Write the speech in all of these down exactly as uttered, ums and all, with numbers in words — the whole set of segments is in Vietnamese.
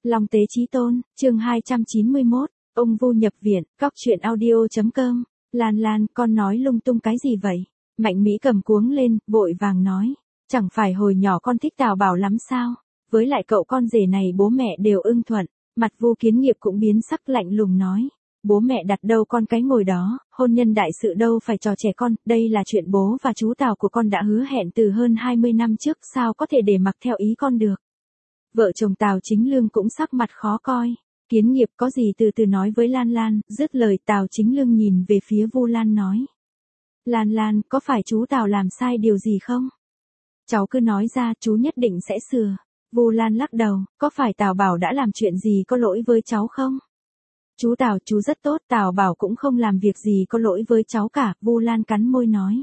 Long Tế Chí Tôn, chương hai trăm chín mươi mốt, ông Vu nhập viện, góc truyện audio.com, Lan Lan, con nói lung tung cái gì vậy? Mạnh Mỹ cầm cuống lên, vội vàng nói, chẳng phải hồi nhỏ con thích Tào Bảo lắm sao? Với lại cậu con rể này bố mẹ đều ưng thuận, mặt Vu Kiến Nghiệp cũng biến sắc lạnh lùng nói. Bố mẹ đặt đâu con cái ngồi đó, hôn nhân đại sự đâu phải trò trẻ con, đây là chuyện bố và chú Tào của con đã hứa hẹn từ hơn hai mươi năm trước, sao có thể để mặc theo ý con được. Vợ chồng Tào Chính Lương cũng sắc mặt khó coi. Kiến Nghiệp có gì từ từ nói với Lan Lan, dứt lời Tào Chính Lương nhìn về phía Vu Lan nói. Lan Lan, có phải chú Tào làm sai điều gì không? Cháu cứ nói ra, chú nhất định sẽ sửa. Vu Lan lắc đầu, có phải Tào Bảo đã làm chuyện gì có lỗi với cháu không? Chú Tào, chú rất tốt, Tào Bảo cũng không làm việc gì có lỗi với cháu cả, Vu Lan cắn môi nói.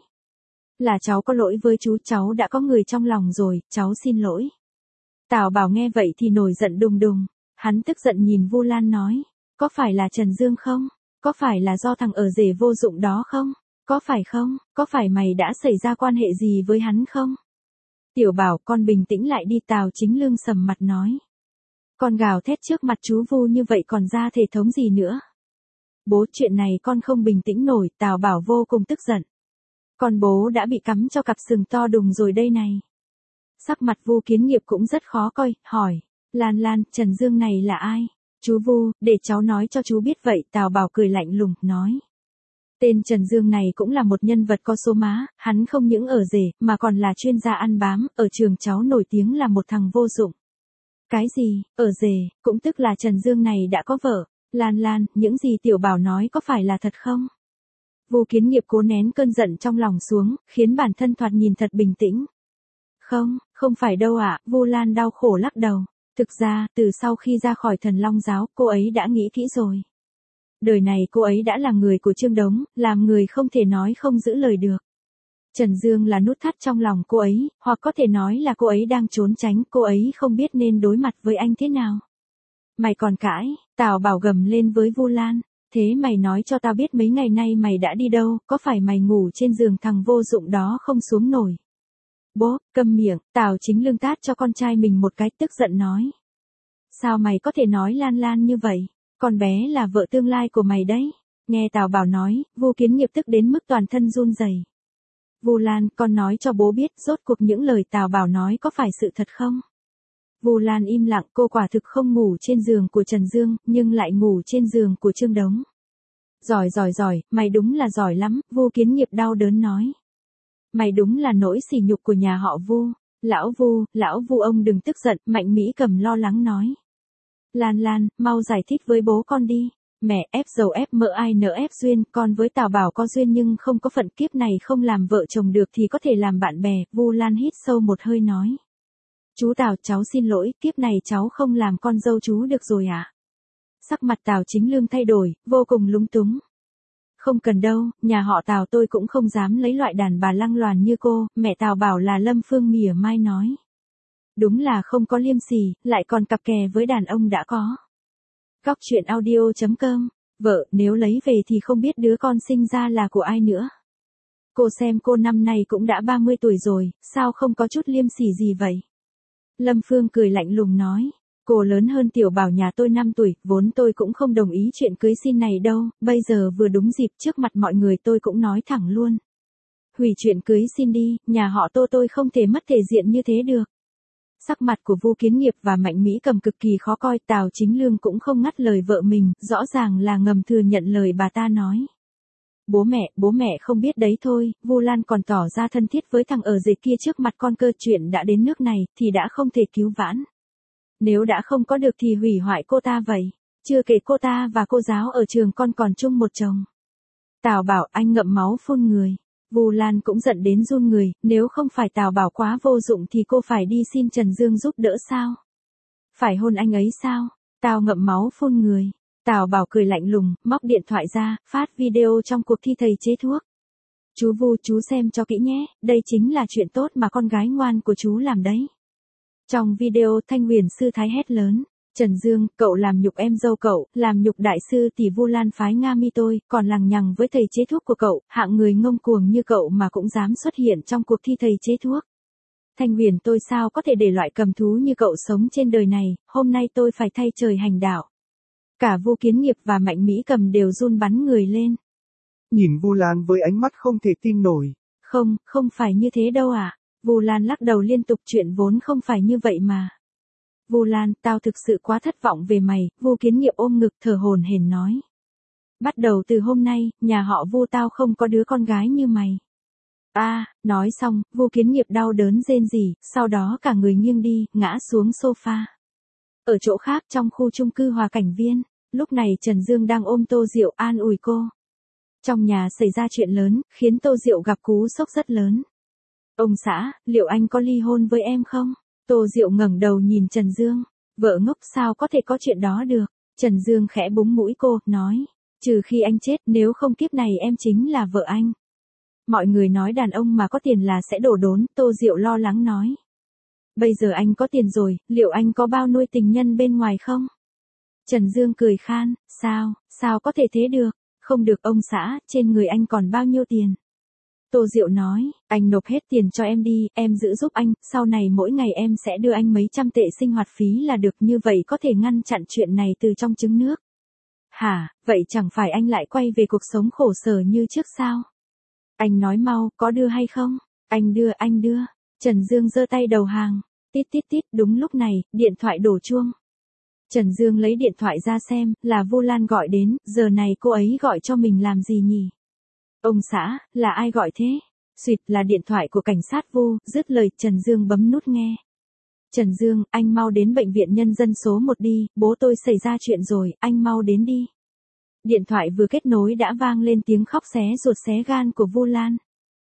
Là cháu có lỗi với chú, cháu đã có người trong lòng rồi, cháu xin lỗi. Tào Bảo nghe vậy thì nổi giận đùng đùng, hắn tức giận nhìn Vu Lan nói, có phải là Trần Dương không? Có phải là do thằng ở rể vô dụng đó không? Có phải không? Có phải mày đã xảy ra quan hệ gì với hắn không? Tiểu Bảo, con bình tĩnh lại đi, Tào Chính Lương sầm mặt nói. Con gào thét trước mặt chú Vu như vậy còn ra thể thống gì nữa? Bố, chuyện này con không bình tĩnh nổi, Tào Bảo vô cùng tức giận. Con bố đã bị cắm cho cặp sừng to đùng rồi đây này. Sắc mặt Vu Kiến Nghiệp cũng rất khó coi, hỏi, Lan Lan, Trần Dương này là ai? Chú Vu, để cháu nói cho chú biết vậy, Tào Bảo cười lạnh lùng, nói. Tên Trần Dương này cũng là một nhân vật có số má, hắn không những ở rể, mà còn là chuyên gia ăn bám, ở trường cháu nổi tiếng là một thằng vô dụng. Cái gì, ở rể, cũng tức là Trần Dương này đã có vợ. Lan Lan, những gì Tiểu Bảo nói có phải là thật không? Vu Kiến Nghiệp cố nén cơn giận trong lòng xuống, khiến bản thân thoạt nhìn thật bình tĩnh. Không, không phải đâu ạ, Vu Lan đau khổ lắc đầu. Thực ra, từ sau khi ra khỏi Thần Long Giáo, cô ấy đã nghĩ kỹ rồi. Đời này cô ấy đã là người của Trương Đống, làm người không thể nói không giữ lời được. Trần Dương là nút thắt trong lòng cô ấy, hoặc có thể nói là cô ấy đang trốn tránh, cô ấy không biết nên đối mặt với anh thế nào. Mày còn cãi, Tào Bảo gầm lên với Vu Lan, thế mày nói cho tao biết mấy ngày nay mày đã đi đâu, có phải mày ngủ trên giường thằng vô dụng đó không xuống nổi. Bố, câm miệng, Tào Chính Lương tát cho con trai mình một cái, tức giận nói. Sao mày có thể nói Lan Lan như vậy, con bé là vợ tương lai của mày đấy. Nghe Tào Bảo nói, Vu Kiến Nghiệp tức đến mức toàn thân run rẩy. Vu Lan, con nói cho bố biết, rốt cuộc những lời Tào Bảo nói có phải sự thật không? Vu Lan im lặng, cô quả thực không ngủ trên giường của Trần Dương, nhưng lại ngủ trên giường của Trương Đống. Giỏi giỏi giỏi, mày đúng là giỏi lắm, Vu Kiến Nghiệp đau đớn nói. Mày đúng là nỗi sỉ nhục của nhà họ Vu. Lão Vu, lão Vu ông đừng tức giận, Mạnh Mỹ cầm lo lắng nói. Lan Lan, mau giải thích với bố con đi. Mẹ, ép dầu ép mỡ ai nỡ ép duyên, con với Tào Bảo có duyên nhưng không có phận, kiếp này không làm vợ chồng được thì có thể làm bạn bè, Vu Lan hít sâu một hơi nói. Chú Tào, cháu xin lỗi, kiếp này cháu không làm con dâu chú được rồi ạ. À? Sắc mặt Tào Chính Lương thay đổi, vô cùng lúng túng. Không cần đâu, nhà họ Tào tôi cũng không dám lấy loại đàn bà lăng loàn như cô, mẹ Tào bảo là Lâm Phương mỉa mai nói. Đúng là không có liêm sỉ, lại còn cặp kè với đàn ông đã có. Góc truyện audio.com, vợ, nếu lấy về thì không biết đứa con sinh ra là của ai nữa. Cô xem cô năm nay cũng đã ba mươi tuổi rồi, sao không có chút liêm sỉ gì vậy? Lâm Phương cười lạnh lùng nói, cô lớn hơn Tiểu Bảo nhà tôi năm tuổi, vốn tôi cũng không đồng ý chuyện cưới xin này đâu, bây giờ vừa đúng dịp trước mặt mọi người tôi cũng nói thẳng luôn. Hủy chuyện cưới xin đi, nhà họ Tô tôi không thể mất thể diện như thế được. Sắc mặt của Vu Kiến Nghiệp và Mạnh Mỹ cầm cực kỳ khó coi, Tào Chính Lương cũng không ngắt lời vợ mình, rõ ràng là ngầm thừa nhận lời bà ta nói. Bố mẹ, bố mẹ không biết đấy thôi, Vu Lan còn tỏ ra thân thiết với thằng ở rể kia trước mặt con cơ, chuyện đã đến nước này, thì đã không thể cứu vãn. Nếu đã không có được thì hủy hoại cô ta vậy, chưa kể cô ta và cô giáo ở trường con còn chung một chồng. Tào Bảo, anh ngậm máu phun người. Vu Lan cũng giận đến run người, nếu không phải Tào Bảo quá vô dụng thì cô phải đi xin Trần Dương giúp đỡ sao? Phải hôn anh ấy sao? Tào ngậm máu phun người. Tào Bảo cười lạnh lùng, móc điện thoại ra, phát video trong cuộc thi thầy chế thuốc. Chú Vu, chú xem cho kỹ nhé, đây chính là chuyện tốt mà con gái ngoan của chú làm đấy. Trong video Thanh Huyền sư thái hét lớn. Trần Dương, cậu làm nhục em dâu cậu, làm nhục đại sư tỷ Vu Lan phái Nga mi tôi, còn lằng nhằng với thầy chế thuốc của cậu, hạng người ngông cuồng như cậu mà cũng dám xuất hiện trong cuộc thi thầy chế thuốc. Thanh Huyền tôi sao có thể để loại cầm thú như cậu sống trên đời này, hôm nay tôi phải thay trời hành đạo. Cả Vu Kiến Nghiệp và Mạnh Mỹ Cầm đều run bắn người lên. Nhìn Vu Lan với ánh mắt không thể tin nổi. Không, không phải như thế đâu ạ. À. Vu Lan lắc đầu liên tục, chuyện vốn không phải như vậy mà. Vu Lan, tao thực sự quá thất vọng về mày, Vu Kiến Nghiệp ôm ngực thở hổn hển nói. Bắt đầu từ hôm nay, nhà họ Vu tao không có đứa con gái như mày. A, à, nói xong, Vu Kiến Nghiệp đau đớn rên rỉ, sau đó cả người nghiêng đi, ngã xuống sofa. Ở chỗ khác trong khu chung cư Hòa Cảnh Viên, lúc này Trần Dương đang ôm Tô Diệu an ủi cô. Trong nhà xảy ra chuyện lớn, khiến Tô Diệu gặp cú sốc rất lớn. Ông xã, liệu anh có ly hôn với em không? Tô Diệu ngẩng đầu nhìn Trần Dương. Vợ ngốc sao có thể có chuyện đó được? Trần Dương khẽ búng mũi cô, nói. Trừ khi anh chết, nếu không kiếp này em chính là vợ anh. Mọi người nói đàn ông mà có tiền là sẽ đổ đốn, Tô Diệu lo lắng nói. Bây giờ anh có tiền rồi, liệu anh có bao nuôi tình nhân bên ngoài không? Trần Dương cười khan, sao, sao có thể thế được? Không được ông xã, trên người anh còn bao nhiêu tiền? Tô Diệu nói, anh nộp hết tiền cho em đi, em giữ giúp anh, sau này mỗi ngày em sẽ đưa anh mấy trăm tệ sinh hoạt phí là được, như vậy có thể ngăn chặn chuyện này từ trong trứng nước. Hả, vậy chẳng phải anh lại quay về cuộc sống khổ sở như trước sao? Anh nói mau, có đưa hay không? Anh đưa, anh đưa. Trần Dương giơ tay đầu hàng. Tít tít tít, đúng lúc này, điện thoại đổ chuông. Trần Dương lấy điện thoại ra xem, là Vu Lan gọi đến, giờ này cô ấy gọi cho mình làm gì nhỉ? Ông xã, là ai gọi thế? Xuyệt, là điện thoại của cảnh sát Vu, dứt lời Trần Dương bấm nút nghe. Trần Dương, anh mau đến bệnh viện nhân dân số một đi, bố tôi xảy ra chuyện rồi, anh mau đến đi. Điện thoại vừa kết nối đã vang lên tiếng khóc xé ruột xé gan của Vu Lan.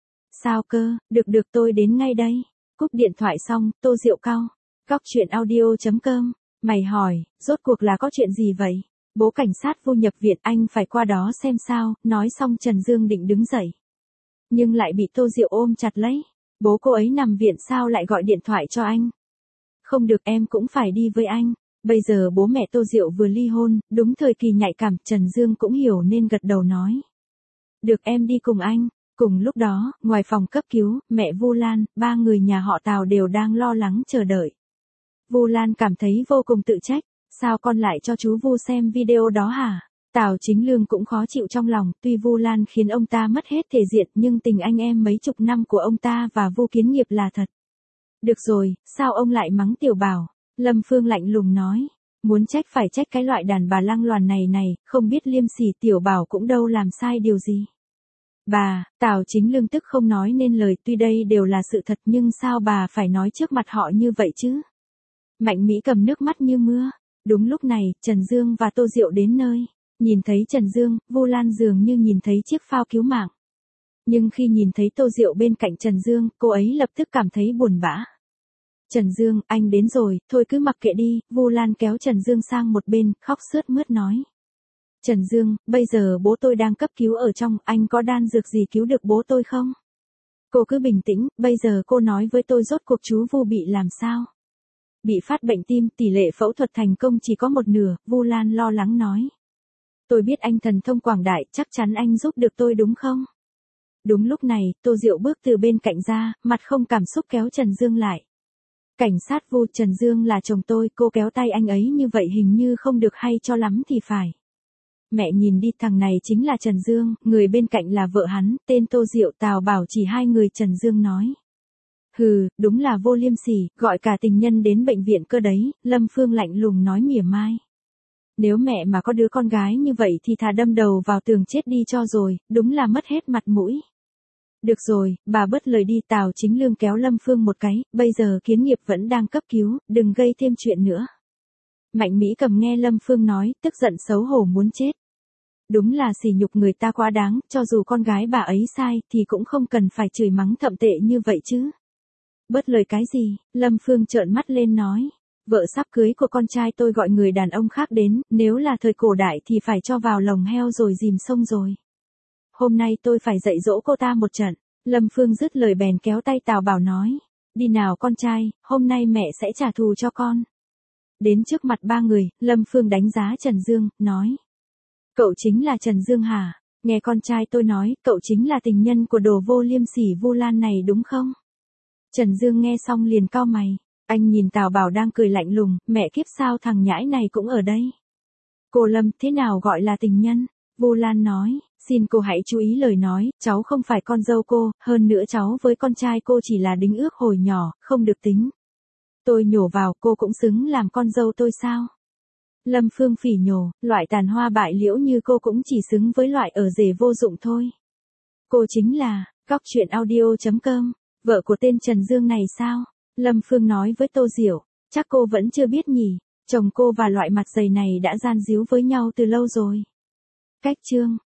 Sao cơ, được được tôi đến ngay đây. Cúp điện thoại xong, Tô Diệu cau. Góc chuyện audio chấm com. Mày hỏi, rốt cuộc là có chuyện gì vậy? Bố cảnh sát Vu nhập viện, anh phải qua đó xem sao, nói xong Trần Dương định đứng dậy. Nhưng lại bị Tô Diệu ôm chặt lấy. Bố cô ấy nằm viện sao lại gọi điện thoại cho anh? Không được, em cũng phải đi với anh. Bây giờ bố mẹ Tô Diệu vừa ly hôn, đúng thời kỳ nhạy cảm, Trần Dương cũng hiểu nên gật đầu nói. Được, em đi cùng anh. Cùng lúc đó, ngoài phòng cấp cứu, mẹ Vu Lan, ba người nhà họ Tào đều đang lo lắng chờ đợi. Vu Lan cảm thấy vô cùng tự trách, sao con lại cho chú Vu xem video đó hả? Tào Chính Lương cũng khó chịu trong lòng, tuy Vu Lan khiến ông ta mất hết thể diện nhưng tình anh em mấy chục năm của ông ta và Vu Kiến Nghiệp là thật. Được rồi, sao ông lại mắng Tiểu Bảo? Lâm Phương lạnh lùng nói, muốn trách phải trách cái loại đàn bà lăng loàn này này, không biết liêm sỉ, Tiểu Bảo cũng đâu làm sai điều gì. Bà, Tào Chính Lương tức không nói nên lời, tuy đây đều là sự thật nhưng sao bà phải nói trước mặt họ như vậy chứ? Mạnh Mỹ cầm nước mắt như mưa. Đúng lúc này, Trần Dương và Tô Diệu đến nơi. Nhìn thấy Trần Dương, Vu Lan dường như nhìn thấy chiếc phao cứu mạng. Nhưng khi nhìn thấy Tô Diệu bên cạnh Trần Dương, cô ấy lập tức cảm thấy buồn bã. Trần Dương, anh đến rồi, thôi cứ mặc kệ đi, Vu Lan kéo Trần Dương sang một bên, khóc sướt mướt nói. Trần Dương, bây giờ bố tôi đang cấp cứu ở trong, anh có đan dược gì cứu được bố tôi không? Cô cứ bình tĩnh, bây giờ cô nói với tôi rốt cuộc chú Vu bị làm sao? Bị phát bệnh tim, tỷ lệ phẫu thuật thành công chỉ có một nửa, Vu Lan lo lắng nói. Tôi biết anh thần thông quảng đại, chắc chắn anh giúp được tôi đúng không? Đúng lúc này, Tô Diệu bước từ bên cạnh ra, mặt không cảm xúc kéo Trần Dương lại. Cảnh sát Vu, Trần Dương là chồng tôi, cô kéo tay anh ấy như vậy hình như không được hay cho lắm thì phải. Mẹ nhìn đi, thằng này chính là Trần Dương, người bên cạnh là vợ hắn, tên Tô Diệu, Tào Bảo chỉ hai người, Trần Dương nói. Hừ, đúng là vô liêm sỉ, gọi cả tình nhân đến bệnh viện cơ đấy, Lâm Phương lạnh lùng nói mỉa mai. Nếu mẹ mà có đứa con gái như vậy thì thà đâm đầu vào tường chết đi cho rồi, đúng là mất hết mặt mũi. Được rồi, bà bớt lời đi, Tào Chính Lương kéo Lâm Phương một cái, bây giờ Kiến Nghiệp vẫn đang cấp cứu, đừng gây thêm chuyện nữa. Mạnh Mỹ Cầm nghe Lâm Phương nói, tức giận xấu hổ muốn chết. Đúng là sỉ nhục người ta quá đáng, cho dù con gái bà ấy sai thì cũng không cần phải chửi mắng thậm tệ như vậy chứ. Bớt lời cái gì, Lâm Phương trợn mắt lên nói. Vợ sắp cưới của con trai tôi gọi người đàn ông khác đến, nếu là thời cổ đại thì phải cho vào lồng heo rồi dìm sông rồi. Hôm nay tôi phải dạy dỗ cô ta một trận. Lâm Phương dứt lời bèn kéo tay Tào Bảo nói. Đi nào con trai, hôm nay mẹ sẽ trả thù cho con. Đến trước mặt ba người, Lâm Phương đánh giá Trần Dương, nói. Cậu chính là Trần Dương hả? Nghe con trai tôi nói, cậu chính là tình nhân của đồ vô liêm sỉ Vu Lan này đúng không? Trần Dương nghe xong liền cau mày. Anh nhìn Tào Bảo đang cười lạnh lùng, mẹ kiếp sao thằng nhãi này cũng ở đây. Cô Lâm, thế nào gọi là tình nhân? Vu Lan nói, xin cô hãy chú ý lời nói, cháu không phải con dâu cô, hơn nữa cháu với con trai cô chỉ là đính ước hồi nhỏ, không được tính. Tôi nhổ vào, cô cũng xứng làm con dâu tôi sao? Lâm Phương phỉ nhổ, loại tàn hoa bại liễu như cô cũng chỉ xứng với loại ở rể vô dụng thôi. Cô chính là, Cóc Truyện Audio chấm com, vợ của tên Trần Dương này sao? Lâm Phương nói với Tô Diệu, chắc cô vẫn chưa biết nhỉ, chồng cô và loại mặt dày này đã gian díu với nhau từ lâu rồi. Cách chương